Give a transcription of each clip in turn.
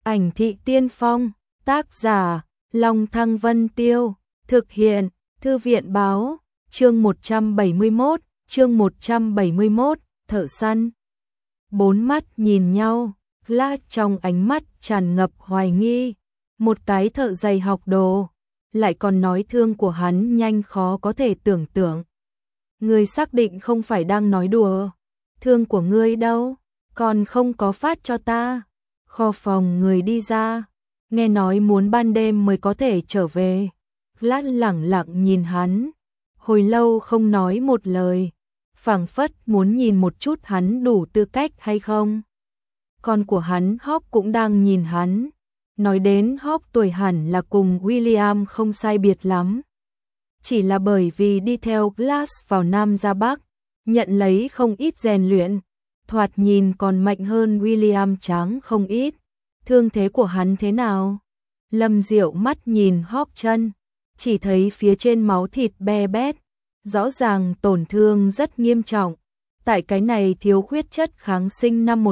Ảnh thị tiên phong, tác giả, Long Thăng Vân Tiêu, thực hiện, Thư viện báo, chương 171, thợ săn. Bốn mắt nhìn nhau, Glass trong ánh mắt tràn ngập hoài nghi, một cái thợ giày học đồ, lại còn nói thương của hắn nhanh khó có thể tưởng tượng. Ngươi xác định không phải đang nói đùa, thương của ngươi đâu, còn không có phát cho ta. Kho phòng người đi ra, nghe nói muốn ban đêm mới có thể trở về. Glass lẳng lặng nhìn hắn, hồi lâu không nói một lời, phảng phất muốn nhìn một chút hắn đủ tư cách hay không. Con của hắn Hawk cũng đang nhìn hắn, nói đến Hawk tuổi hẳn là cùng William không sai biệt lắm. Chỉ là bởi vì đi theo Glass vào Nam ra Bắc, nhận lấy không ít rèn luyện, thoạt nhìn còn mạnh hơn William tráng không ít. Thương thế của hắn thế nào? Lâm Diệu mắt nhìn Hawk chân, chỉ thấy phía trên máu thịt be bét, rõ ràng tổn thương rất nghiêm trọng. Tại cái này thiếu khuyết chất kháng sinh năm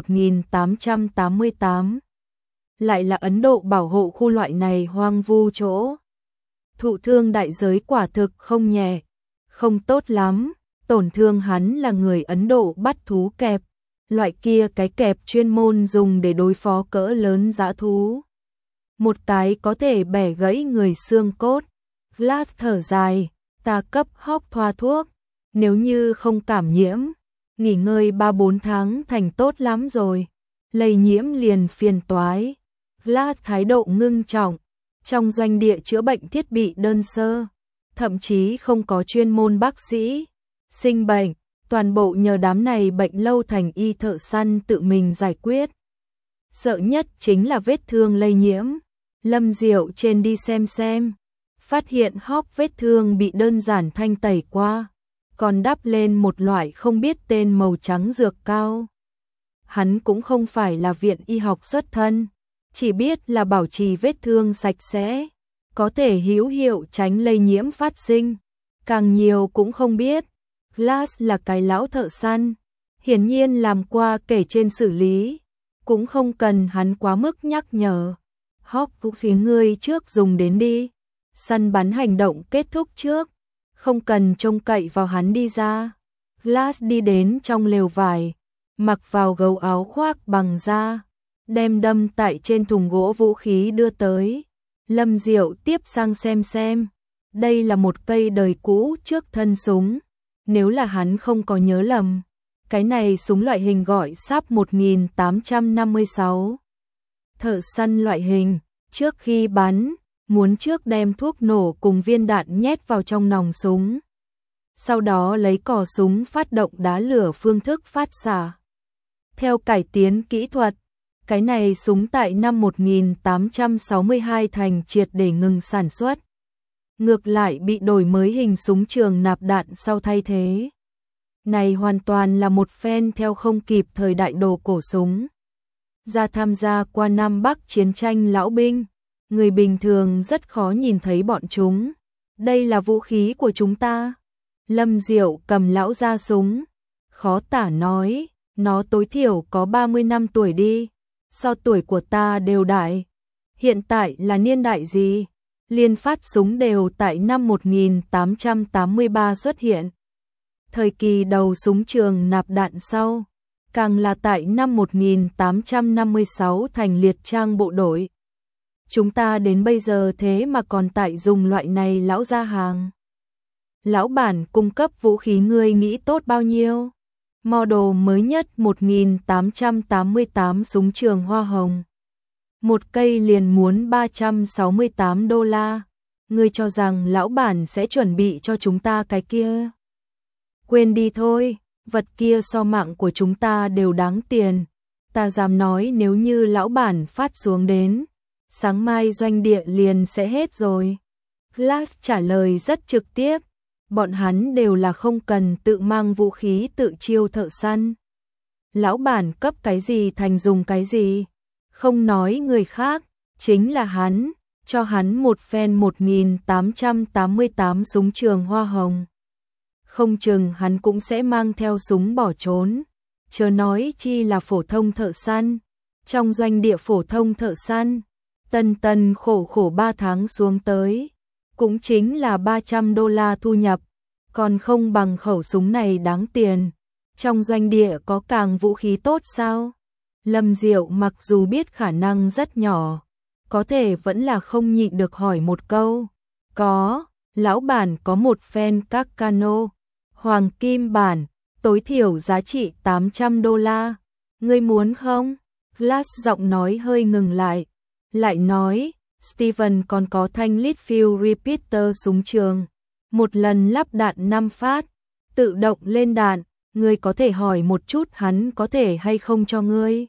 1888. Lại là Ấn Độ bảo hộ khu loại này hoang vu chỗ. Thụ thương đại giới quả thực không nhẹ, không tốt lắm. Tổn thương hắn là người Ấn Độ bắt thú kẹp, loại kia cái kẹp chuyên môn dùng để đối phó cỡ lớn dã thú. Một cái có thể bẻ gãy người xương cốt. Glass thở dài, ta cấp Hawk thoa thuốc, nếu như không cảm nhiễm, nghỉ ngơi 3-4 tháng thành tốt lắm rồi, lây nhiễm liền phiền toái. Glass thái độ ngưng trọng, trong doanh địa chữa bệnh thiết bị đơn sơ, thậm chí không có chuyên môn bác sĩ. Sinh bệnh, toàn bộ nhờ đám này bệnh lâu thành y thợ săn tự mình giải quyết. Sợ nhất chính là vết thương lây nhiễm. Lâm Diệu trên đi xem, phát hiện Hawk vết thương bị đơn giản thanh tẩy qua, còn đắp lên một loại không biết tên màu trắng dược cao. Hắn cũng không phải là viện y học xuất thân, chỉ biết là bảo trì vết thương sạch sẽ, có thể hữu hiệu tránh lây nhiễm phát sinh, càng nhiều cũng không biết. Glass là cái lão thợ săn, hiển nhiên làm qua kể trên xử lý, cũng không cần hắn quá mức nhắc nhở. Hawk cũng phía ngươi trước dùng đến đi, săn bắn hành động kết thúc trước, không cần trông cậy vào hắn đi ra. Glass đi đến trong lều vải, mặc vào gấu áo khoác bằng da, đem đâm tại trên thùng gỗ vũ khí đưa tới. Lâm Diệu tiếp sang xem, đây là một cây đời cũ trước thân súng. Nếu là hắn không có nhớ lầm, cái này súng loại hình gọi SAP 1856. Thợ săn loại hình, trước khi bắn, muốn trước đem thuốc nổ cùng viên đạn nhét vào trong nòng súng. Sau đó lấy cò súng phát động đá lửa phương thức phát xạ. Theo cải tiến kỹ thuật, cái này súng tại năm 1862 thành triệt để ngừng sản xuất. Ngược lại bị đổi mới hình súng trường nạp đạn sau thay thế. Này hoàn toàn là một phen theo không kịp thời đại đồ cổ súng. Ra tham gia qua Nam Bắc chiến tranh lão binh, người bình thường rất khó nhìn thấy bọn chúng. Đây là vũ khí của chúng ta. Lâm Diệu cầm lão ra súng, khó tả nói, nó tối thiểu có 30 năm tuổi đi, so tuổi của ta đều đại. Hiện tại là niên đại gì? Liên phát súng đều tại năm 1883 xuất hiện. Thời kỳ đầu súng trường nạp đạn sau, càng là tại năm 1856 thành liệt trang bộ đội. Chúng ta đến bây giờ thế mà còn tại dùng loại này lão ra hàng. Lão bản cung cấp vũ khí ngươi nghĩ tốt bao nhiêu? Model mới nhất 1888 súng trường hoa hồng. Một cây liền muốn $368. Ngươi cho rằng lão bản sẽ chuẩn bị cho chúng ta cái kia? Quên đi thôi, vật kia so mạng của chúng ta đều đáng tiền. Ta dám nói nếu như lão bản phát xuống đến, sáng mai doanh địa liền sẽ hết rồi. Glass trả lời rất trực tiếp, bọn hắn đều là không cần tự mang vũ khí tự chiêu thợ săn. Lão bản cấp cái gì thành dùng cái gì. Không nói người khác, chính là hắn, cho hắn một phen 1888 súng trường hoa hồng. Không chừng hắn cũng sẽ mang theo súng bỏ trốn, chớ nói chi là phổ thông thợ săn. Trong doanh địa phổ thông thợ săn, Tân Tân khổ khổ 3 tháng xuống tới, cũng chính là $300 thu nhập, còn không bằng khẩu súng này đáng tiền. Trong doanh địa có càng vũ khí tốt sao? Lâm Diệu mặc dù biết khả năng rất nhỏ, có thể vẫn là không nhịn được hỏi một câu. Có, lão bản có một phen các cano, hoàng kim bản, tối thiểu giá trị $800. Ngươi muốn không? Glass giọng nói hơi ngừng lại nói, Steven còn có thanh Litfield Repeater súng trường, một lần lắp đạn 5 phát, tự động lên đạn, ngươi có thể hỏi một chút hắn có thể hay không cho ngươi.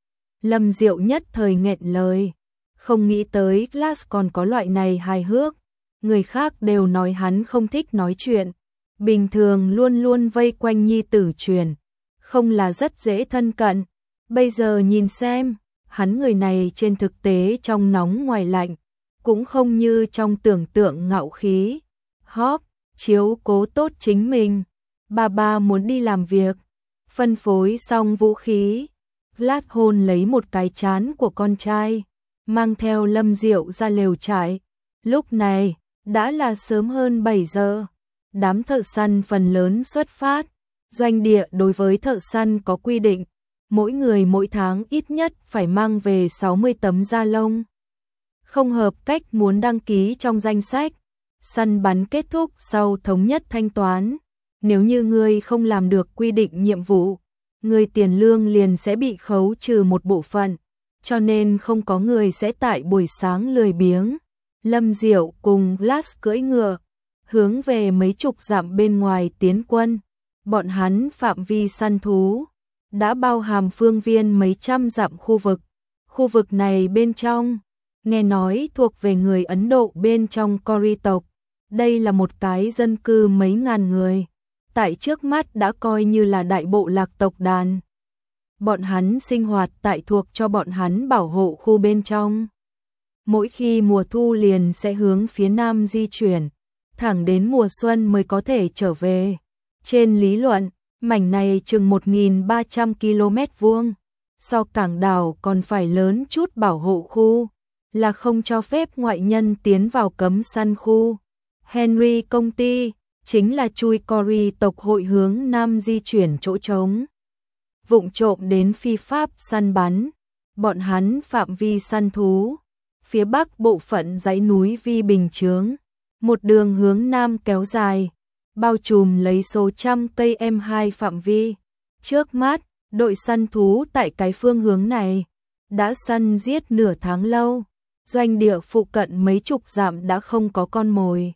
Lâm Diệu nhất thời nghẹn lời, không nghĩ tới Glass còn có loại này hài hước, người khác đều nói hắn không thích nói chuyện, bình thường luôn luôn vây quanh nhi tử truyền, không là rất dễ thân cận, bây giờ nhìn xem, hắn người này trên thực tế trong nóng ngoài lạnh, cũng không như trong tưởng tượng ngạo khí. Hop, chiếu cố tốt chính mình, bà muốn đi làm việc, phân phối xong vũ khí, Glass hôn lấy một cái trán của con trai, mang theo Lâm Diệu ra lều trại. Lúc này, đã là sớm hơn 7 giờ, đám thợ săn phần lớn xuất phát, doanh địa đối với thợ săn có quy định, mỗi người mỗi tháng ít nhất phải mang về 60 tấm da lông. Không hợp cách muốn đăng ký trong danh sách, săn bắn kết thúc sau thống nhất thanh toán. Nếu như ngươi không làm được quy định nhiệm vụ, ngươi tiền lương liền sẽ bị khấu trừ một bộ phận, cho nên không có người sẽ tại buổi sáng lười biếng. Lâm Diệu cùng Glass cưỡi ngựa, hướng về mấy chục dặm bên ngoài tiến quân. Bọn hắn phạm vi săn thú đã bao hàm phương viên mấy trăm dặm khu vực. Khu vực này bên trong, nghe nói thuộc về người Ấn Độ bên trong Kori tộc. Đây là một cái dân cư mấy ngàn người, tại trước mắt đã coi như là đại bộ lạc tộc đàn. Bọn hắn sinh hoạt tại thuộc cho bọn hắn bảo hộ khu bên trong. Mỗi khi mùa thu liền sẽ hướng phía nam di chuyển, thẳng đến mùa xuân mới có thể trở về. Trên lý luận, mảnh này chừng 1.300 km vuông, so cảng đảo còn phải lớn chút bảo hộ khu, là không cho phép ngoại nhân tiến vào cấm săn khu. Henry công ty, chính là chui Kori tộc hội hướng nam di chuyển chỗ trống. Vụng trộm đến phi pháp săn bắn, bọn hắn phạm vi săn thú. Phía bắc bộ phận dãy núi Vi Bình Chướng, một đường hướng nam kéo dài, bao trùm lấy số trăm cây M2 phạm vi. Trước mắt, đội săn thú tại cái phương hướng này đã săn giết nửa tháng lâu, doanh địa phụ cận mấy chục dặm đã không có con mồi.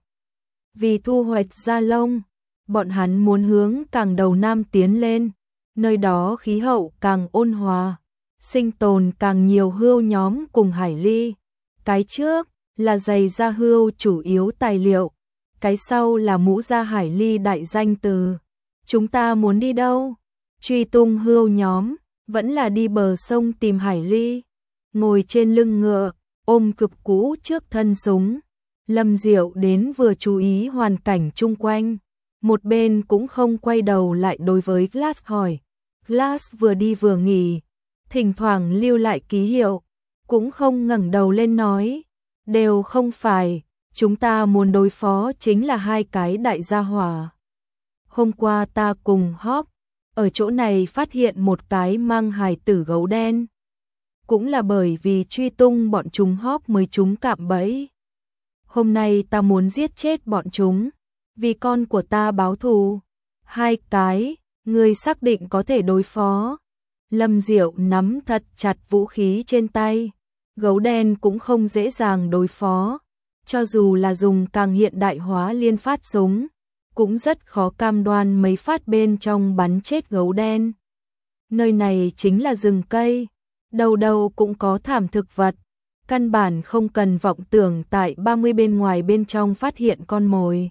Vì thu hoạch da lông, bọn hắn muốn hướng càng đầu nam tiến lên, nơi đó khí hậu càng ôn hòa, sinh tồn càng nhiều hươu nhóm cùng hải ly. Cái trước là giày da hươu chủ yếu tài liệu, cái sau là mũ da hải ly đại danh từ. Chúng ta muốn đi đâu? Truy tung hươu nhóm, vẫn là đi bờ sông tìm hải ly. Ngồi trên lưng ngựa, ôm cực cũ trước thân súng. Lâm Diệu đến vừa chú ý hoàn cảnh chung quanh, một bên cũng không quay đầu lại đối với Glass hỏi. Glass vừa đi vừa nghỉ, thỉnh thoảng lưu lại ký hiệu, cũng không ngẩng đầu lên nói, đều không phải, chúng ta muốn đối phó chính là hai cái đại gia hỏa. Hôm qua ta cùng Hop, ở chỗ này phát hiện một cái mang hài tử gấu đen. Cũng là bởi vì truy tung bọn chúng Hop mới chúng cạm bẫy. Hôm nay ta muốn giết chết bọn chúng, vì con của ta báo thù. Hai cái, ngươi xác định có thể đối phó. Lâm Diệu nắm thật chặt vũ khí trên tay. Gấu đen cũng không dễ dàng đối phó. Cho dù là dùng càng hiện đại hóa liên phát súng, cũng rất khó cam đoan mấy phát bên trong bắn chết gấu đen. Nơi này chính là rừng cây, đầu đầu cũng có thảm thực vật. Căn bản không cần vọng tưởng tại 30 bên ngoài bên trong phát hiện con mồi.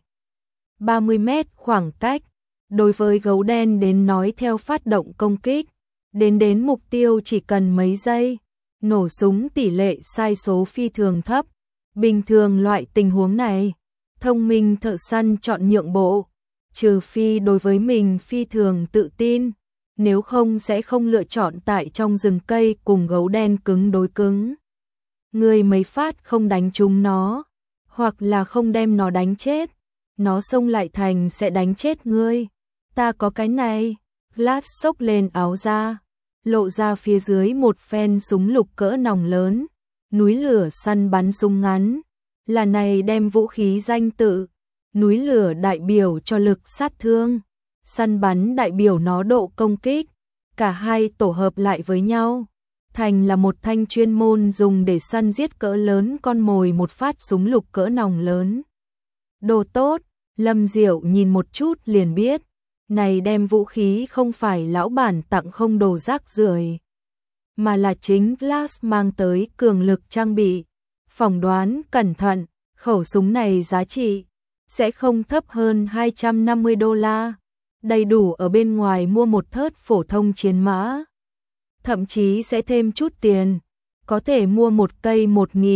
30 mét khoảng cách, đối với gấu đen đến nói theo phát động công kích, đến mục tiêu chỉ cần mấy giây, nổ súng tỷ lệ sai số phi thường thấp. Bình thường loại tình huống này, thông minh thợ săn chọn nhượng bộ, trừ phi đối với mình phi thường tự tin, nếu không sẽ không lựa chọn tại trong rừng cây cùng gấu đen cứng đối cứng. Ngươi mấy phát không đánh trúng nó, hoặc là không đem nó đánh chết, nó xông lại thành sẽ đánh chết ngươi. Ta có cái này. Glass xốc lên áo ra, lộ ra phía dưới một phen súng lục cỡ nòng lớn, núi lửa săn bắn súng ngắn, là này đem vũ khí danh tự, núi lửa đại biểu cho lực sát thương, săn bắn đại biểu nó độ công kích, cả hai tổ hợp lại với nhau, thành là một thanh chuyên môn dùng để săn giết cỡ lớn con mồi một phát súng lục cỡ nòng lớn. Đồ tốt, Lâm Diệu nhìn một chút liền biết, này đem vũ khí không phải lão bản tặng không đồ rác rưởi, mà là chính Glass mang tới cường lực trang bị. Phỏng đoán cẩn thận, khẩu súng này giá trị sẽ không thấp hơn $250, đầy đủ ở bên ngoài mua một thớt phổ thông chiến mã. Thậm chí sẽ thêm chút tiền, có thể mua một cây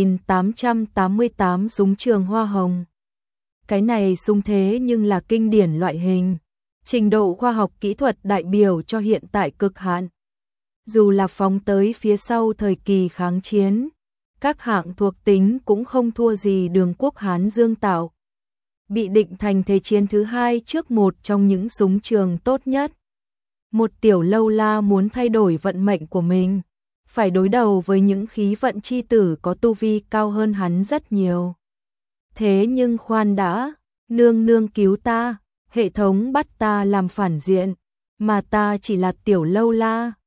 1888 súng trường hoa hồng. Cái này súng thế nhưng là kinh điển loại hình, trình độ khoa học kỹ thuật đại biểu cho hiện tại cực hạn. Dù là phóng tới phía sau thời kỳ kháng chiến, các hạng thuộc tính cũng không thua gì Đường Quốc Hán Dương tạo. Bị định thành thế chiến thứ hai trước một trong những súng trường tốt nhất. Một tiểu lâu la muốn thay đổi vận mệnh của mình, phải đối đầu với những khí vận chi tử có tu vi cao hơn hắn rất nhiều. Thế nhưng khoan đã, nương nương cứu ta, hệ thống bắt ta làm phản diện, mà ta chỉ là tiểu lâu la.